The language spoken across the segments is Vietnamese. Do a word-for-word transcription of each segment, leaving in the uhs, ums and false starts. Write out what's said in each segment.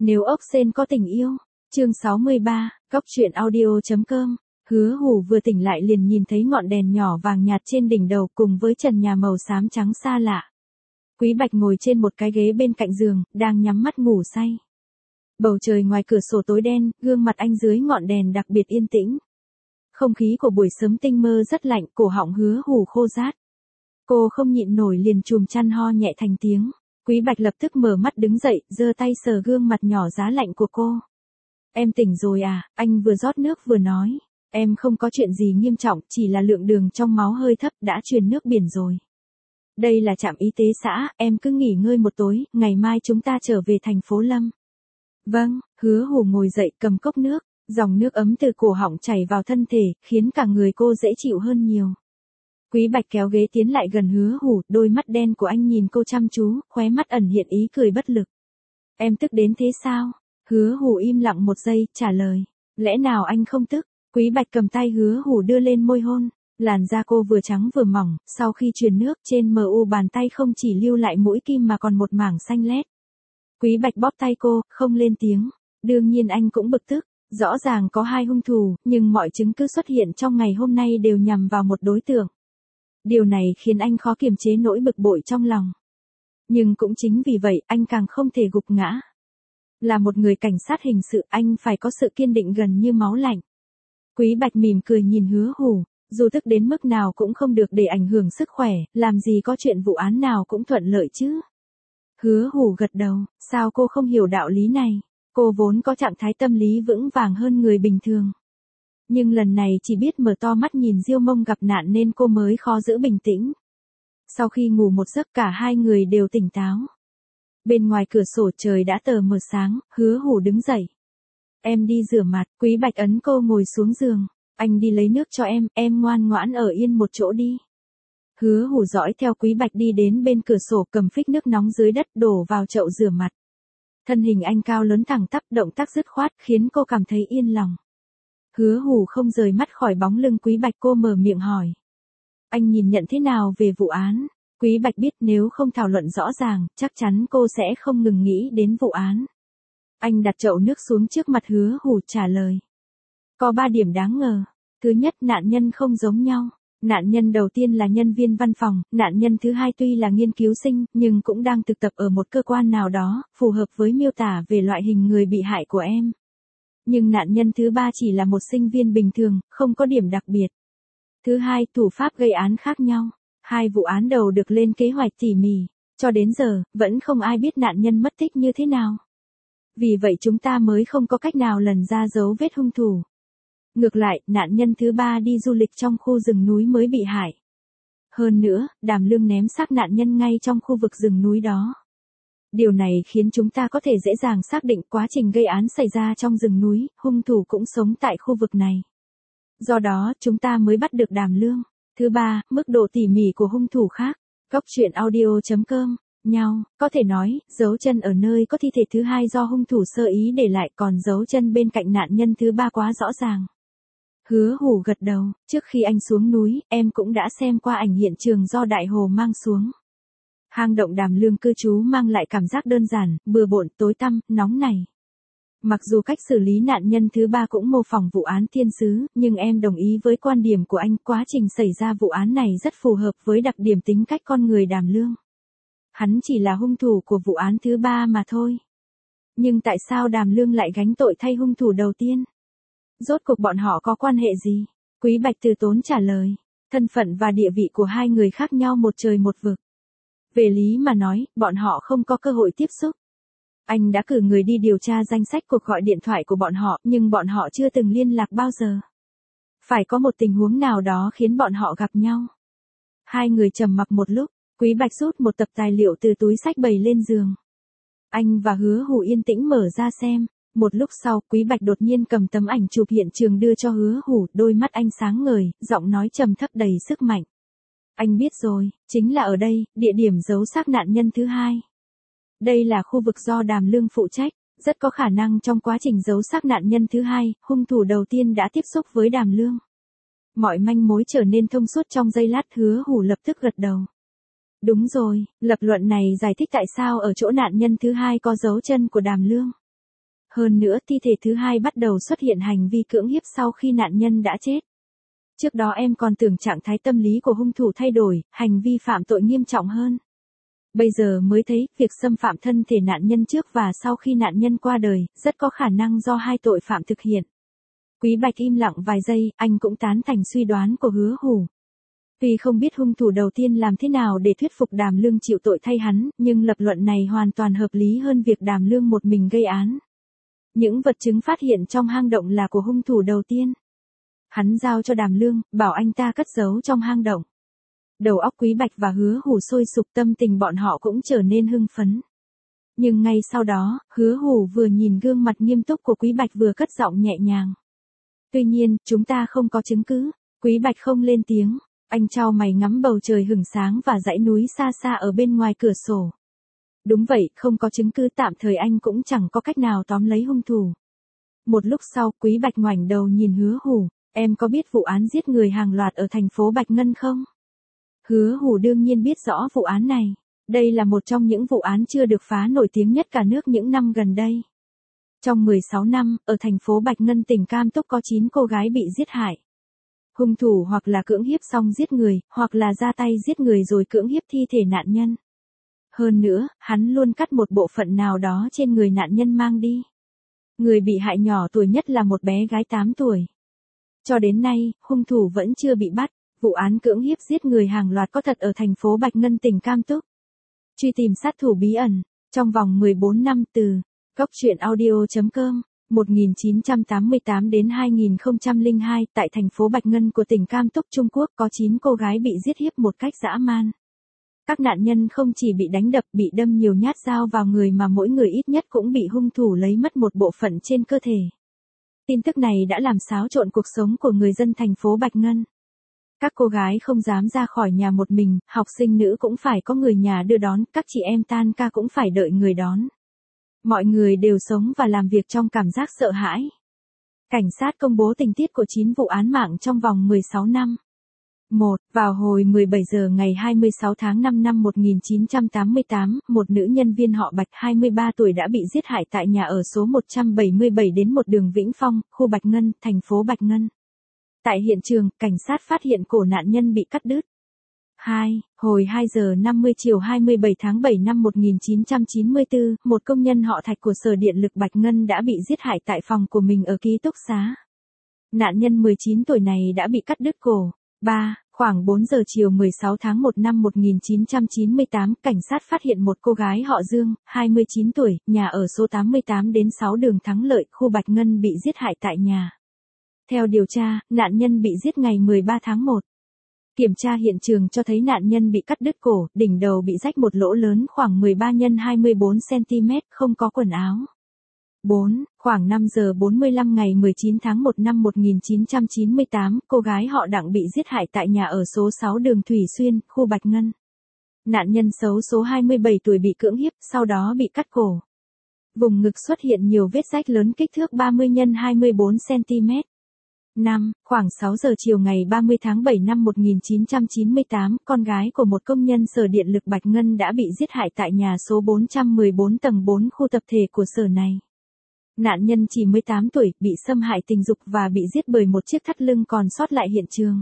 Nếu ốc sên có tình yêu. Chương sáu mươi ba, Cóc truyện audio.com. Hứa Hủ vừa tỉnh lại liền nhìn thấy ngọn đèn nhỏ vàng nhạt trên đỉnh đầu cùng với trần nhà màu xám trắng xa lạ. Quý Bạch ngồi trên một cái ghế bên cạnh giường, đang nhắm mắt ngủ say. Bầu trời ngoài cửa sổ tối đen, gương mặt anh dưới ngọn đèn đặc biệt yên tĩnh. Không khí của buổi sớm tinh mơ rất lạnh, cổ họng Hứa Hủ khô rát. Cô không nhịn nổi liền chùm chăn ho nhẹ thành tiếng. Quý Bạch lập tức mở mắt đứng dậy, giơ tay sờ gương mặt nhỏ giá lạnh của cô. Em tỉnh rồi à, anh vừa rót nước vừa nói. Em không có chuyện gì nghiêm trọng, chỉ là lượng đường trong máu hơi thấp, đã truyền nước biển rồi. Đây là trạm y tế xã, em cứ nghỉ ngơi một tối, ngày mai chúng ta trở về thành phố Lâm. Vâng, Hứa Hủ ngồi dậy cầm cốc nước, dòng nước ấm từ cổ họng chảy vào thân thể, khiến cả người cô dễ chịu hơn nhiều. Quý Bạch kéo ghế tiến lại gần Hứa Hủ, đôi mắt đen của anh nhìn cô chăm chú, khóe mắt ẩn hiện ý cười bất lực. Em tức đến thế sao? Hứa Hủ im lặng một giây, trả lời. Lẽ nào anh không tức? Quý Bạch cầm tay Hứa Hủ đưa lên môi hôn. Làn da cô vừa trắng vừa mỏng, sau khi truyền nước trên mờ u bàn tay không chỉ lưu lại mũi kim mà còn một mảng xanh lét. Quý Bạch bóp tay cô, không lên tiếng. Đương nhiên anh cũng bực tức. Rõ ràng có hai hung thủ, nhưng mọi chứng cứ xuất hiện trong ngày hôm nay đều nhằm vào một đối tượng. Điều này khiến anh khó kiềm chế nỗi bực bội trong lòng. Nhưng cũng chính vì vậy anh càng không thể gục ngã. Là một người cảnh sát hình sự anh phải có sự kiên định gần như máu lạnh. Quý Bạch mỉm cười nhìn Hứa Hủ, dù tức đến mức nào cũng không được để ảnh hưởng sức khỏe, làm gì có chuyện vụ án nào cũng thuận lợi chứ. Hứa Hủ gật đầu, sao cô không hiểu đạo lý này, cô vốn có trạng thái tâm lý vững vàng hơn người bình thường. Nhưng lần này chỉ biết mở to mắt nhìn Diêu Mông gặp nạn nên cô mới khó giữ bình tĩnh. Sau khi ngủ một giấc cả hai người đều tỉnh táo. Bên ngoài cửa sổ trời đã tờ mờ sáng, Hứa Hủ đứng dậy. Em đi rửa mặt, Quý Bạch ấn cô ngồi xuống giường. Anh đi lấy nước cho em, em ngoan ngoãn ở yên một chỗ đi. Hứa Hủ dõi theo Quý Bạch đi đến bên cửa sổ cầm phích nước nóng dưới đất đổ vào chậu rửa mặt. Thân hình anh cao lớn thẳng tắp, động tác dứt khoát khiến cô cảm thấy yên lòng. Hứa Hủ không rời mắt khỏi bóng lưng Quý Bạch, cô mở miệng hỏi. Anh nhìn nhận thế nào về vụ án? Quý Bạch biết nếu không thảo luận rõ ràng, chắc chắn cô sẽ không ngừng nghĩ đến vụ án. Anh đặt chậu nước xuống trước mặt Hứa Hủ trả lời. Có ba điểm đáng ngờ. Thứ nhất, nạn nhân không giống nhau. Nạn nhân đầu tiên là nhân viên văn phòng, nạn nhân thứ hai tuy là nghiên cứu sinh, nhưng cũng đang thực tập ở một cơ quan nào đó, phù hợp với miêu tả về loại hình người bị hại của em. Nhưng nạn nhân thứ ba chỉ là một sinh viên bình thường, không có điểm đặc biệt. Thứ hai, thủ pháp gây án khác nhau. Hai vụ án đầu được lên kế hoạch tỉ mỉ. Cho đến giờ, vẫn không ai biết nạn nhân mất tích như thế nào. Vì vậy chúng ta mới không có cách nào lần ra dấu vết hung thủ. Ngược lại, nạn nhân thứ ba đi du lịch trong khu rừng núi mới bị hại. Hơn nữa, Đàm Lương ném xác nạn nhân ngay trong khu vực rừng núi đó. Điều này khiến chúng ta có thể dễ dàng xác định quá trình gây án xảy ra trong rừng núi, hung thủ cũng sống tại khu vực này. Do đó, chúng ta mới bắt được Đàm Lương. Thứ ba, mức độ tỉ mỉ của hung thủ khác. Cóc truyện audio.com. Nhau, có thể nói, dấu chân ở nơi có thi thể thứ hai do hung thủ sơ ý để lại, còn dấu chân bên cạnh nạn nhân thứ ba quá rõ ràng. Hứa Hủ gật đầu, trước khi anh xuống núi, em cũng đã xem qua ảnh hiện trường do Đại Hồ mang xuống. Hang động Đàm Lương cư trú mang lại cảm giác đơn giản, bừa bộn, tối tăm, nóng nảy. Mặc dù cách xử lý nạn nhân thứ ba cũng mô phỏng vụ án thiên sứ, nhưng em đồng ý với quan điểm của anh, quá trình xảy ra vụ án này rất phù hợp với đặc điểm tính cách con người Đàm Lương. Hắn chỉ là hung thủ của vụ án thứ ba mà thôi. Nhưng tại sao Đàm Lương lại gánh tội thay hung thủ đầu tiên? Rốt cuộc bọn họ có quan hệ gì? Quý Bạch từ tốn trả lời. Thân phận và địa vị của hai người khác nhau một trời một vực. Về lý mà nói, bọn họ không có cơ hội tiếp xúc. Anh đã cử người đi điều tra danh sách cuộc gọi điện thoại của bọn họ, nhưng bọn họ chưa từng liên lạc bao giờ. Phải có một tình huống nào đó khiến bọn họ gặp nhau. Hai người trầm mặc một lúc, Quý Bạch rút một tập tài liệu từ túi xách bày lên giường. Anh và Hứa Hủ yên tĩnh mở ra xem. Một lúc sau, Quý Bạch đột nhiên cầm tấm ảnh chụp hiện trường đưa cho Hứa Hủ, đôi mắt anh sáng ngời, giọng nói trầm thấp đầy sức mạnh. Anh biết rồi, chính là ở đây, địa điểm giấu xác nạn nhân thứ hai. Đây là khu vực do Đàm Lương phụ trách, rất có khả năng trong quá trình giấu xác nạn nhân thứ hai, hung thủ đầu tiên đã tiếp xúc với Đàm Lương. Mọi manh mối trở nên thông suốt trong giây lát. Hứa Hủ lập tức gật đầu. Đúng rồi, lập luận này giải thích tại sao ở chỗ nạn nhân thứ hai có dấu chân của Đàm Lương. Hơn nữa thi thể thứ hai bắt đầu xuất hiện hành vi cưỡng hiếp sau khi nạn nhân đã chết. Trước đó em còn tưởng trạng thái tâm lý của hung thủ thay đổi, hành vi phạm tội nghiêm trọng hơn. Bây giờ mới thấy, việc xâm phạm thân thể nạn nhân trước và sau khi nạn nhân qua đời, rất có khả năng do hai tội phạm thực hiện. Quý Bạch im lặng vài giây, anh cũng tán thành suy đoán của Hứa Hủ. Tuy không biết hung thủ đầu tiên làm thế nào để thuyết phục Đàm Lương chịu tội thay hắn, nhưng lập luận này hoàn toàn hợp lý hơn việc Đàm Lương một mình gây án. Những vật chứng phát hiện trong hang động là của hung thủ đầu tiên. Hắn giao cho Đàm Lương, bảo anh ta cất giấu trong hang động. Đầu óc Quý Bạch và Hứa Hủ sôi sục, tâm tình bọn họ cũng trở nên hưng phấn. Nhưng ngay sau đó, Hứa Hủ vừa nhìn gương mặt nghiêm túc của Quý Bạch vừa cất giọng nhẹ nhàng. Tuy nhiên, chúng ta không có chứng cứ. Quý Bạch không lên tiếng, anh chau mày ngắm bầu trời hửng sáng và dãy núi xa xa ở bên ngoài cửa sổ. Đúng vậy, không có chứng cứ, tạm thời anh cũng chẳng có cách nào tóm lấy hung thủ. Một lúc sau, Quý Bạch ngoảnh đầu nhìn Hứa Hủ, em có biết vụ án giết người hàng loạt ở thành phố Bạch Ngân không? Hứa Hủ đương nhiên biết rõ vụ án này. Đây là một trong những vụ án chưa được phá nổi tiếng nhất cả nước những năm gần đây. Trong mười sáu năm, ở thành phố Bạch Ngân tỉnh Cam Túc có chín cô gái bị giết hại. Hung thủ hoặc là cưỡng hiếp xong giết người, hoặc là ra tay giết người rồi cưỡng hiếp thi thể nạn nhân. Hơn nữa, hắn luôn cắt một bộ phận nào đó trên người nạn nhân mang đi. Người bị hại nhỏ tuổi nhất là một bé gái tám tuổi. Cho đến nay, hung thủ vẫn chưa bị bắt. Vụ án cưỡng hiếp giết người hàng loạt có thật ở thành phố Bạch Ngân tỉnh Cam Túc. Truy tìm sát thủ bí ẩn, trong vòng mười bốn năm từ góc truyện audio chấm com, một nghìn chín trăm tám mươi tám đến hai nghìn không trăm lẻ hai, tại thành phố Bạch Ngân của tỉnh Cam Túc Trung Quốc có chín cô gái bị giết hiếp một cách dã man. Các nạn nhân không chỉ bị đánh đập, bị đâm nhiều nhát dao vào người mà mỗi người ít nhất cũng bị hung thủ lấy mất một bộ phận trên cơ thể. Tin tức này đã làm xáo trộn cuộc sống của người dân thành phố Bạch Ngân. Các cô gái không dám ra khỏi nhà một mình, học sinh nữ cũng phải có người nhà đưa đón, các chị em tan ca cũng phải đợi người đón. Mọi người đều sống và làm việc trong cảm giác sợ hãi. Cảnh sát công bố tình tiết của chín vụ án mạng trong vòng mười sáu năm. một. Vào hồi mười bảy giờ ngày hai mươi sáu tháng năm năm một nghìn chín trăm tám mươi tám, một nữ nhân viên họ Bạch hai mươi ba tuổi đã bị giết hại tại nhà ở số một trăm bảy mươi bảy đến một đường Vĩnh Phong, khu Bạch Ngân, thành phố Bạch Ngân. Tại hiện trường, cảnh sát phát hiện cổ nạn nhân bị cắt đứt. hai. Hồi hai giờ năm mươi chiều hai mươi bảy tháng bảy năm một nghìn chín trăm chín mươi tư, một công nhân họ Thạch của Sở Điện lực Bạch Ngân đã bị giết hại tại phòng của mình ở ký túc xá. Nạn nhân mười chín tuổi này đã bị cắt đứt cổ. ba. Khoảng bốn giờ chiều mười sáu tháng một năm một nghìn chín trăm chín mươi tám, cảnh sát phát hiện một cô gái họ Dương, hai mươi chín tuổi, nhà ở số tám mươi tám đến sáu đường Thắng Lợi, khu Bạch Ngân bị giết hại tại nhà. Theo điều tra, nạn nhân bị giết ngày mười ba tháng một. Kiểm tra hiện trường cho thấy nạn nhân bị cắt đứt cổ, đỉnh đầu bị rách một lỗ lớn khoảng mười ba nhân hai mươi bốn xăng-ti-mét, không có quần áo. bốn. Khoảng năm giờ bốn mươi lăm ngày mười chín tháng một năm một nghìn chín trăm chín mươi tám, cô gái họ Đặng bị giết hại tại nhà ở số sáu đường Thủy Xuyên, khu Bạch Ngân. Nạn nhân xấu số hai mươi bảy tuổi bị cưỡng hiếp, sau đó bị cắt cổ. Vùng ngực xuất hiện nhiều vết rách lớn kích thước ba mươi nhân hai mươi bốn xăng-ti-mét. năm. Khoảng sáu giờ chiều ngày ba mươi tháng bảy năm một nghìn chín trăm chín mươi tám, con gái của một công nhân Sở Điện lực Bạch Ngân đã bị giết hại tại nhà số bốn trăm mười bốn tầng bốn khu tập thể của sở này. Nạn nhân chỉ mười tám tuổi, bị xâm hại tình dục và bị giết bởi một chiếc thắt lưng còn sót lại hiện trường.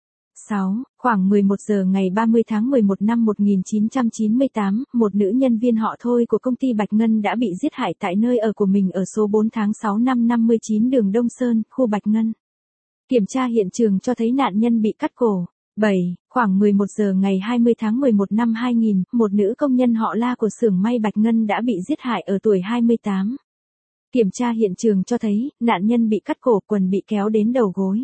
sáu. Khoảng mười một giờ ngày ba mươi tháng mười một năm một nghìn chín trăm chín mươi tám, một nữ nhân viên họ Thôi của công ty Bạch Ngân đã bị giết hại tại nơi ở của mình ở số bốn tháng sáu năm năm mươi chín đường Đông Sơn, khu Bạch Ngân. Kiểm tra hiện trường cho thấy nạn nhân bị cắt cổ. bảy. Khoảng mười một giờ ngày hai mươi tháng mười một năm hai nghìn, một nữ công nhân họ La của xưởng may Bạch Ngân đã bị giết hại ở tuổi hai mươi tám. Kiểm tra hiện trường cho thấy, nạn nhân bị cắt cổ, quần bị kéo đến đầu gối.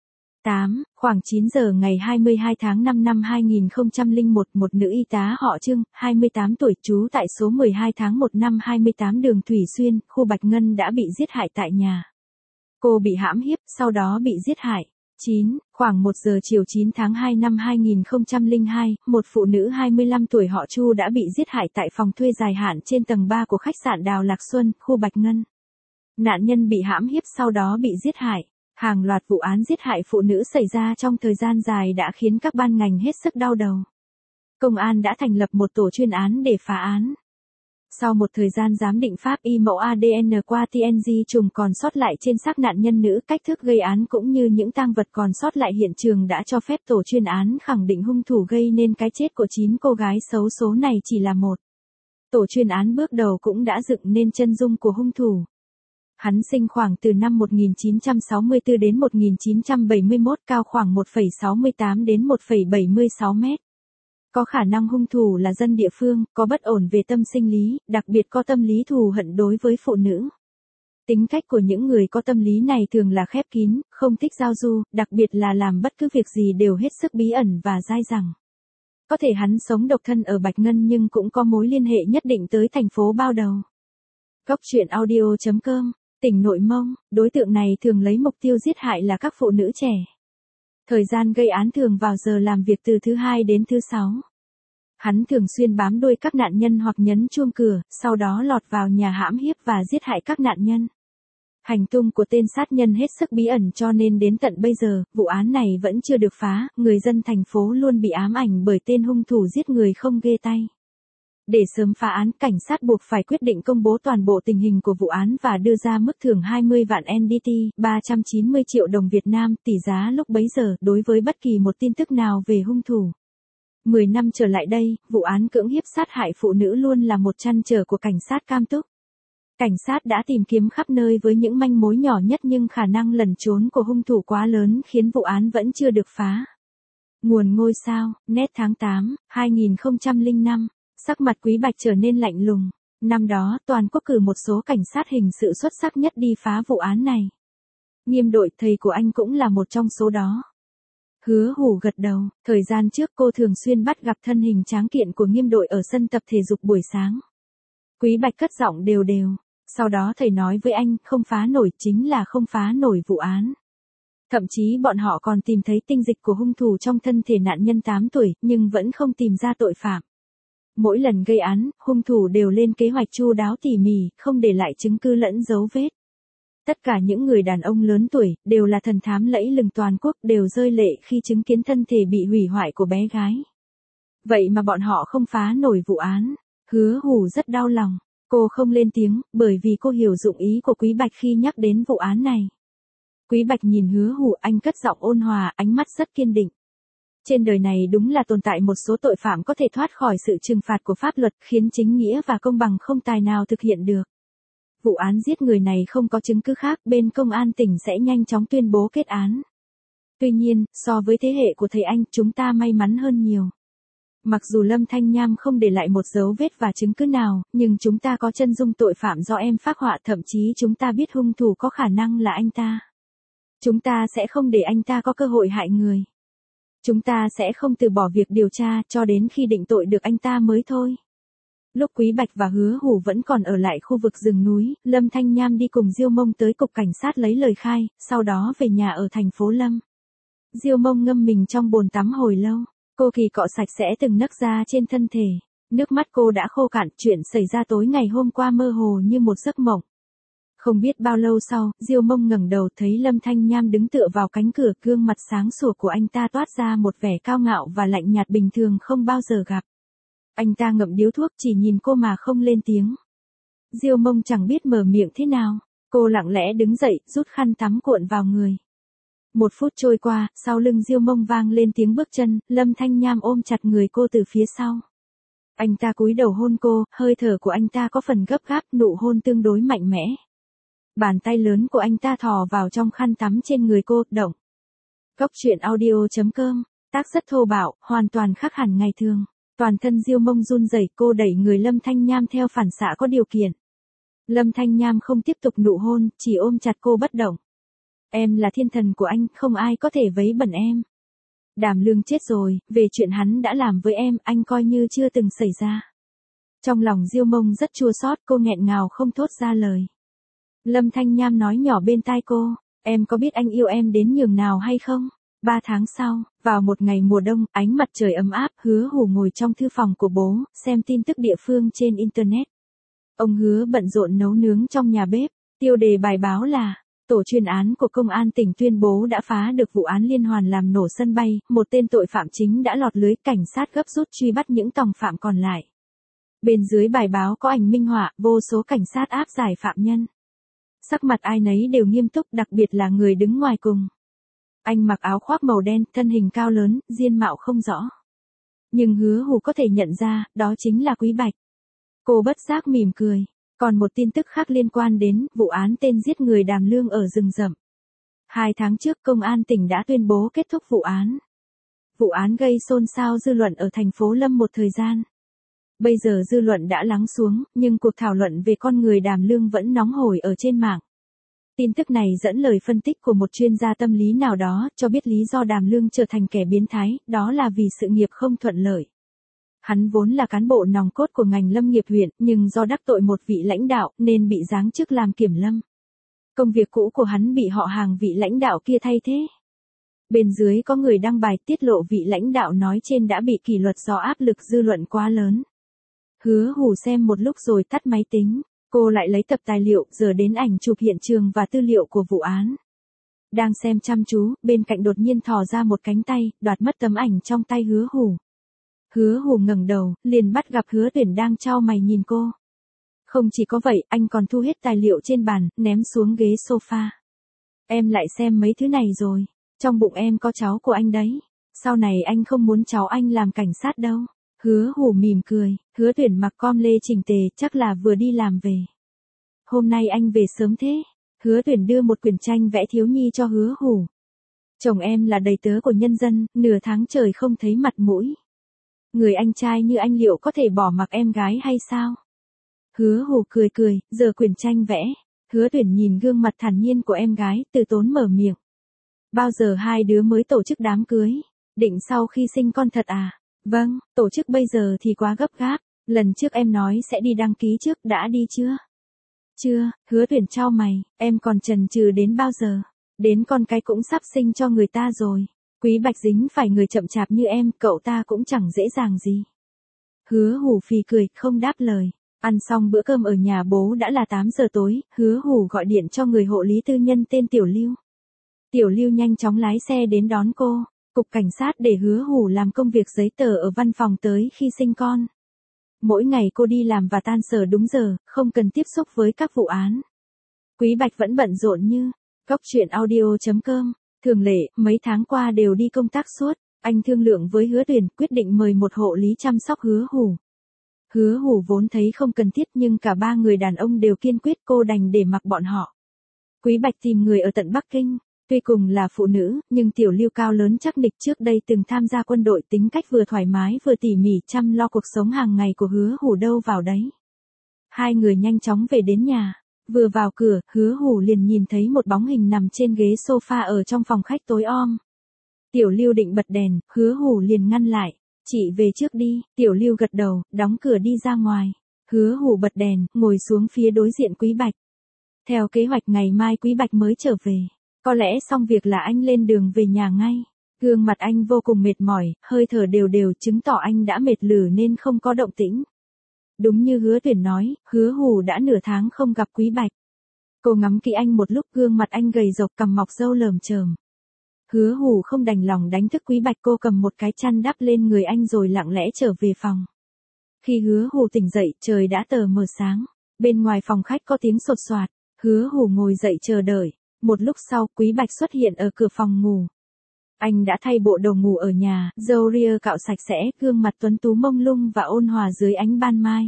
tám. Khoảng chín giờ ngày hai mươi hai tháng năm năm hai nghìn không trăm lẻ một, một nữ y tá họ Trương, hai mươi tám tuổi, trú tại số mười hai tháng một năm hai mươi tám đường Thủy Xuyên, khu Bạch Ngân đã bị giết hại tại nhà. Cô bị hãm hiếp, sau đó bị giết hại. chín. Khoảng một giờ chiều chín tháng hai năm hai nghìn không trăm lẻ hai, một phụ nữ hai mươi lăm tuổi họ Chu đã bị giết hại tại phòng thuê dài hạn trên tầng ba của khách sạn Đào Lạc Xuân, khu Bạch Ngân. Nạn nhân bị hãm hiếp sau đó bị giết hại. Hàng loạt vụ án giết hại phụ nữ xảy ra trong thời gian dài đã khiến các ban ngành hết sức đau đầu. Công an đã thành lập một tổ chuyên án để phá án. Sau một thời gian giám định pháp y mẫu a đê en qua tê en giê trùng còn sót lại trên xác nạn nhân nữ, cách thức gây án cũng như những tang vật còn sót lại hiện trường đã cho phép tổ chuyên án khẳng định hung thủ gây nên cái chết của chín cô gái xấu số này chỉ là một. Tổ chuyên án bước đầu cũng đã dựng nên chân dung của hung thủ. Hắn sinh khoảng từ năm một nghìn chín trăm sáu mươi tư đến một nghìn chín trăm bảy mươi mốt, cao khoảng một phẩy sáu mươi tám đến một phẩy bảy mươi sáu mét. Có khả năng hung thủ là dân địa phương, có bất ổn về tâm sinh lý, đặc biệt có tâm lý thù hận đối với phụ nữ. Tính cách của những người có tâm lý này thường là khép kín, không thích giao du, đặc biệt là làm bất cứ việc gì đều hết sức bí ẩn và dai dẳng. Có thể hắn sống độc thân ở Bạch Ngân nhưng cũng có mối liên hệ nhất định tới thành phố Bao Đầu. Góc truyện audio chấm com, tỉnh Nội Mông, đối tượng này thường lấy mục tiêu giết hại là các phụ nữ trẻ. Thời gian gây án thường vào giờ làm việc từ thứ hai đến thứ sáu. Hắn thường xuyên bám đuôi các nạn nhân hoặc nhấn chuông cửa, sau đó lọt vào nhà hãm hiếp và giết hại các nạn nhân. Hành tung của tên sát nhân hết sức bí ẩn cho nên đến tận bây giờ, vụ án này vẫn chưa được phá, người dân thành phố luôn bị ám ảnh bởi tên hung thủ giết người không ghê tay. Để sớm phá án, cảnh sát buộc phải quyết định công bố toàn bộ tình hình của vụ án và đưa ra mức thưởng hai mươi vạn en đê tê, ba trăm chín mươi triệu đồng Việt Nam, tỷ giá lúc bấy giờ, đối với bất kỳ một tin tức nào về hung thủ. Mười năm trở lại đây, vụ án cưỡng hiếp sát hại phụ nữ luôn là một trăn trở của cảnh sát Cam Túc. Cảnh sát đã tìm kiếm khắp nơi với những manh mối nhỏ nhất nhưng khả năng lẩn trốn của hung thủ quá lớn khiến vụ án vẫn chưa được phá. Nguồn ngôi sao, nét tháng tám, hai nghìn không trăm lẻ năm, sắc mặt Quý Bạch trở nên lạnh lùng. Năm đó, toàn quốc cử một số cảnh sát hình sự xuất sắc nhất đi phá vụ án này. Nghiêm Đội, thầy của anh cũng là một trong số đó. Hứa Hủ gật đầu, thời gian trước cô thường xuyên bắt gặp thân hình tráng kiện của Nghiêm Đội ở sân tập thể dục buổi sáng. Quý Bạch cất giọng đều đều. Sau đó thầy nói với anh, không phá nổi chính là không phá nổi vụ án. Thậm chí bọn họ còn tìm thấy tinh dịch của hung thủ trong thân thể nạn nhân tám tuổi, nhưng vẫn không tìm ra tội phạm. Mỗi lần gây án, hung thủ đều lên kế hoạch chu đáo tỉ mỉ, không để lại chứng cứ lẫn dấu vết. Tất cả những người đàn ông lớn tuổi, đều là thần thám lẫy lừng toàn quốc, đều rơi lệ khi chứng kiến thân thể bị hủy hoại của bé gái. Vậy mà bọn họ không phá nổi vụ án. Hứa Hủ rất đau lòng. Cô không lên tiếng, bởi vì cô hiểu dụng ý của Quý Bạch khi nhắc đến vụ án này. Quý Bạch nhìn Hứa Hủ, anh cất giọng ôn hòa, ánh mắt rất kiên định. Trên đời này đúng là tồn tại một số tội phạm có thể thoát khỏi sự trừng phạt của pháp luật, khiến chính nghĩa và công bằng không tài nào thực hiện được. Vụ án giết người này không có chứng cứ khác, bên công an tỉnh sẽ nhanh chóng tuyên bố kết án. Tuy nhiên, so với thế hệ của thầy anh, chúng ta may mắn hơn nhiều. Mặc dù Lâm Thanh Nham không để lại một dấu vết và chứng cứ nào, nhưng chúng ta có chân dung tội phạm do em phác họa, thậm chí chúng ta biết hung thủ có khả năng là anh ta. Chúng ta sẽ không để anh ta có cơ hội hại người. Chúng ta sẽ không từ bỏ việc điều tra cho đến khi định tội được anh ta mới thôi. Lúc Quý Bạch và Hứa Hủ vẫn còn ở lại khu vực rừng núi, Lâm Thanh Nham đi cùng Diêu Mông tới cục cảnh sát lấy lời khai, sau đó về nhà ở thành phố Lâm. Diêu Mông ngâm mình trong bồn tắm hồi lâu. Cô kỳ cọ sạch sẽ từng nấc da trên thân thể. Nước mắt cô đã khô cạn, chuyện xảy ra tối ngày hôm qua mơ hồ như một giấc mộng. Không biết bao lâu sau, Diêu Mông ngẩng đầu thấy Lâm Thanh Nham đứng tựa vào cánh cửa, gương mặt sáng sủa của anh ta toát ra một vẻ cao ngạo và lạnh nhạt bình thường không bao giờ gặp. Anh ta ngậm điếu thuốc chỉ nhìn cô mà không lên tiếng. Diêu Mông chẳng biết mở miệng thế nào. Cô lặng lẽ đứng dậy, rút khăn tắm cuộn vào người. Một phút trôi qua, sau lưng Diêu Mông vang lên tiếng bước chân, Lâm Thanh Nham ôm chặt người cô từ phía sau. Anh ta cúi đầu hôn cô, hơi thở của anh ta có phần gấp gáp, nụ hôn tương đối mạnh mẽ. Bàn tay lớn của anh ta thò vào trong khăn tắm trên người cô, động. Góc truyện audio chấm com, tác rất thô bạo, hoàn toàn khác hẳn ngày thường. Toàn thân Diêu Mông run rẩy, cô đẩy người Lâm Thanh Nham theo phản xạ có điều kiện. Lâm Thanh Nham không tiếp tục nụ hôn, chỉ ôm chặt cô bất động. Em là thiên thần của anh, không ai có thể vấy bẩn em. Đàm Lương chết rồi, về chuyện hắn đã làm với em, anh coi như chưa từng xảy ra. Trong lòng Diêu Mông rất chua xót, cô nghẹn ngào không thốt ra lời. Lâm Thanh Nham nói nhỏ bên tai cô, em có biết anh yêu em đến nhường nào hay không? Ba tháng sau, vào một ngày mùa đông, ánh mặt trời ấm áp, Hứa Hủ ngồi trong thư phòng của bố, xem tin tức địa phương trên Internet. Ông Hứa bận rộn nấu nướng trong nhà bếp, tiêu đề bài báo là, tổ chuyên án của công an tỉnh tuyên bố đã phá được vụ án liên hoàn làm nổ sân bay, một tên tội phạm chính đã lọt lưới, cảnh sát gấp rút truy bắt những tòng phạm còn lại. Bên dưới bài báo có ảnh minh họa, vô số cảnh sát áp giải phạm nhân. Sắc mặt ai nấy đều nghiêm túc, đặc biệt là người đứng ngoài cùng. Anh mặc áo khoác màu đen, thân hình cao lớn, diên mạo không rõ. Nhưng Hứa Hủ có thể nhận ra, đó chính là Quý Bạch. Cô bất giác mỉm cười. Còn một tin tức khác liên quan đến vụ án tên giết người Đàm Lương ở rừng rậm. Hai tháng trước công an tỉnh đã tuyên bố kết thúc vụ án. Vụ án gây xôn xao dư luận ở thành phố Lâm một thời gian. Bây giờ dư luận đã lắng xuống, nhưng cuộc thảo luận về con người Đàm Lương vẫn nóng hổi ở trên mạng. Tin tức này dẫn lời phân tích của một chuyên gia tâm lý nào đó, cho biết lý do Đàm Lương trở thành kẻ biến thái, đó là vì sự nghiệp không thuận lợi. Hắn vốn là cán bộ nòng cốt của ngành lâm nghiệp huyện, nhưng do đắc tội một vị lãnh đạo, nên bị giáng chức làm kiểm lâm. Công việc cũ của hắn bị họ hàng vị lãnh đạo kia thay thế. Bên dưới có người đăng bài tiết lộ vị lãnh đạo nói trên đã bị kỷ luật do áp lực dư luận quá lớn. Hứa Hủ xem một lúc rồi tắt máy tính, cô lại lấy tập tài liệu, giờ đến ảnh chụp hiện trường và tư liệu của vụ án. Đang xem chăm chú, bên cạnh đột nhiên thò ra một cánh tay, đoạt mất tấm ảnh trong tay Hứa Hủ. Hứa Hủ ngẩng đầu, liền bắt gặp Hứa Tuyển đang chau mày nhìn cô. Không chỉ có vậy, anh còn thu hết tài liệu trên bàn, ném xuống ghế sofa. Em lại xem mấy thứ này rồi, trong bụng em có cháu của anh đấy. Sau này anh không muốn cháu anh làm cảnh sát đâu. Hứa Hủ mỉm cười, Hứa Tuyển mặc com lê chỉnh tề, chắc là vừa đi làm về. Hôm nay anh về sớm thế. Hứa Tuyển đưa một quyển tranh vẽ thiếu nhi cho Hứa Hủ. Chồng em là đầy tớ của nhân dân, nửa tháng trời không thấy mặt mũi. Người anh trai như anh liệu có thể bỏ mặc em gái hay sao? Hứa Hủ cười cười, giờ quyển tranh vẽ. Hứa Tuyển nhìn gương mặt thản nhiên của em gái, từ tốn mở miệng. Bao giờ hai đứa mới tổ chức đám cưới? Định sau khi sinh con thật à? Vâng, tổ chức bây giờ thì quá gấp gáp. Lần trước em nói sẽ đi đăng ký trước, đã đi chưa? Chưa, Hứa Tuyển chau mày, em còn chần chừ đến bao giờ? Đến con cái cũng sắp sinh cho người ta rồi. Quý Bạch dính phải người chậm chạp như em, cậu ta cũng chẳng dễ dàng gì. Hứa Hủ phì cười, không đáp lời. Ăn xong bữa cơm ở nhà bố đã là tám giờ tối, Hứa Hủ gọi điện cho người hộ lý tư nhân tên Tiểu Lưu. Tiểu Lưu nhanh chóng lái xe đến đón cô. Cục cảnh sát để Hứa Hủ làm công việc giấy tờ ở văn phòng tới khi sinh con. Mỗi ngày cô đi làm và tan sở đúng giờ, không cần tiếp xúc với các vụ án. Quý Bạch vẫn bận rộn như Cóc Truyện Audio chấm com. Thường lệ, mấy tháng qua đều đi công tác suốt. Anh thương lượng với Hứa Tuyển, quyết định mời một hộ lý chăm sóc Hứa Hủ. Hứa Hủ vốn thấy không cần thiết, nhưng cả ba người đàn ông đều kiên quyết, cô đành để mặc bọn họ. Quý Bạch tìm người ở tận Bắc Kinh. Tuy cùng là phụ nữ, nhưng Tiểu Lưu cao lớn chắc nịch, trước đây từng tham gia quân đội, tính cách vừa thoải mái vừa tỉ mỉ chăm lo cuộc sống hàng ngày của Hứa Hủ đâu vào đấy. Hai người nhanh chóng về đến nhà. Vừa vào cửa, Hứa Hủ liền nhìn thấy một bóng hình nằm trên ghế sofa ở trong phòng khách tối om. Tiểu Lưu định bật đèn, Hứa Hủ liền ngăn lại. Chị về trước đi. Tiểu Lưu gật đầu, đóng cửa đi ra ngoài. Hứa Hủ bật đèn, ngồi xuống phía đối diện Quý Bạch. Theo kế hoạch ngày mai Quý Bạch mới trở về. Có lẽ xong việc là anh lên đường về nhà ngay. Gương mặt anh vô cùng mệt mỏi, hơi thở đều đều, chứng tỏ anh đã mệt lử nên không có động tĩnh. Đúng như Hứa Tuyển nói, Hứa Hủ đã nửa tháng không gặp Quý Bạch. Cô ngắm kỹ anh một lúc, gương mặt anh gầy rộc, cằm mọc râu lởm chởm. Hứa Hủ không đành lòng đánh thức Quý Bạch, cô cầm một cái chăn đắp lên người anh rồi lặng lẽ trở về phòng. Khi Hứa Hủ tỉnh dậy, trời đã tờ mờ sáng. Bên ngoài phòng khách có tiếng sột soạt. Hứa Hủ ngồi dậy chờ đợi. Một lúc sau, Quý Bạch xuất hiện ở cửa phòng ngủ. Anh đã thay bộ đồ ngủ ở nhà, râu ria cạo sạch sẽ, gương mặt tuấn tú mông lung và ôn hòa dưới ánh ban mai.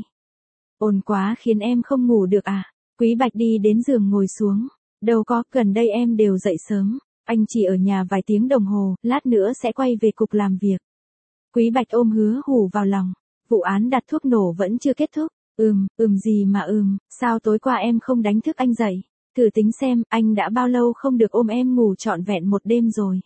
Ồn quá, khiến em không ngủ được à? Quý Bạch đi đến giường ngồi xuống. Đâu có, gần đây em đều dậy sớm. Anh chỉ ở nhà vài tiếng đồng hồ, lát nữa sẽ quay về cục làm việc. Quý Bạch ôm Hứa Hủ vào lòng. Vụ án đặt thuốc nổ vẫn chưa kết thúc. Ừm, ừm gì mà ừm, sao tối qua em không đánh thức anh dậy? Thử tính xem, anh đã bao lâu không được ôm em ngủ trọn vẹn một đêm rồi?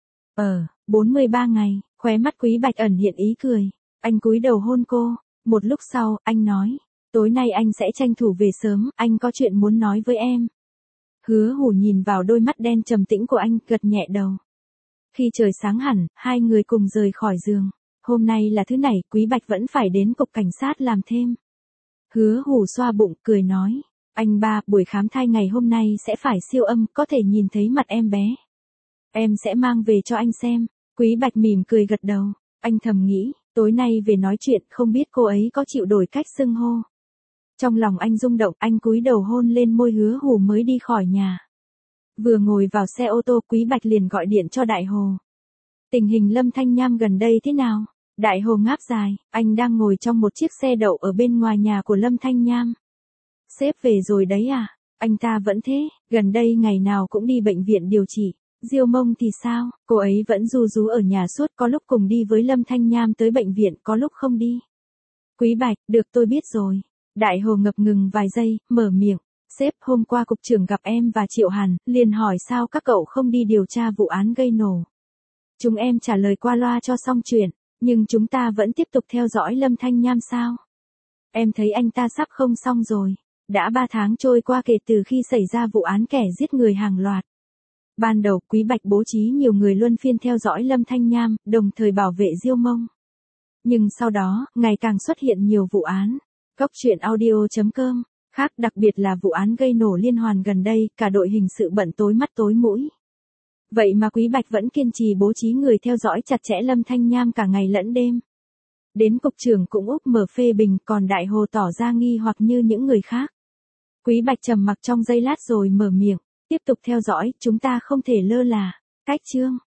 Ờ, bốn mươi ba ngày, khóe mắt Quý Bạch ẩn hiện ý cười. Anh cúi đầu hôn cô. Một lúc sau, anh nói, tối nay anh sẽ tranh thủ về sớm, anh có chuyện muốn nói với em. Hứa Hủ nhìn vào đôi mắt đen trầm tĩnh của anh, gật nhẹ đầu. Khi trời sáng hẳn, hai người cùng rời khỏi giường. Hôm nay là thứ Bảy, Quý Bạch vẫn phải đến cục cảnh sát làm thêm. Hứa Hủ xoa bụng, cười nói. Anh ba, buổi khám thai ngày hôm nay sẽ phải siêu âm, có thể nhìn thấy mặt em bé. Em sẽ mang về cho anh xem. Quý Bạch mỉm cười gật đầu. Anh thầm nghĩ, Tối nay về nói chuyện, không biết cô ấy có chịu đổi cách xưng hô. Trong lòng anh rung động, anh cúi đầu hôn lên môi Hứa Hủ mới đi khỏi nhà. Vừa ngồi vào xe ô tô, Quý Bạch liền gọi điện cho Đại Hồ. Tình hình Lâm Thanh Nham gần đây thế nào? Đại Hồ ngáp dài, anh đang ngồi trong một chiếc xe đậu ở bên ngoài nhà của Lâm Thanh Nham. Sếp về rồi đấy à? Anh ta vẫn thế, gần đây ngày nào cũng đi bệnh viện điều trị. Diêu Mông thì sao? Cô ấy vẫn ru rú ở nhà suốt, có lúc cùng đi với Lâm Thanh Nham tới bệnh viện, có lúc không đi. Quý Bạch, được tôi biết rồi. Đại Hồ ngập ngừng vài giây, mở miệng. Sếp, hôm qua cục trưởng gặp em và Triệu Hàn, liền hỏi sao các cậu không đi điều tra vụ án gây nổ. Chúng em trả lời qua loa cho xong chuyện, nhưng chúng ta vẫn tiếp tục theo dõi Lâm Thanh Nham sao? Em thấy anh ta sắp không xong rồi. Đã ba tháng trôi qua kể từ khi xảy ra vụ án kẻ giết người hàng loạt. Ban đầu, Quý Bạch bố trí nhiều người luân phiên theo dõi Lâm Thanh Nham, đồng thời bảo vệ Diêu Mông. Nhưng sau đó, ngày càng xuất hiện nhiều vụ án. Cốc truyện audio chấm com, khác đặc biệt là vụ án gây nổ liên hoàn gần đây, cả đội hình sự bận tối mắt tối mũi. Vậy mà Quý Bạch vẫn kiên trì bố trí người theo dõi chặt chẽ Lâm Thanh Nham cả ngày lẫn đêm. Đến cục trưởng cũng úp mở phê bình, còn Đại Hồ tỏ ra nghi hoặc như những người khác. Quý Bạch trầm mặc trong giây lát rồi mở miệng, tiếp tục theo dõi, chúng ta không thể lơ là. Cách chương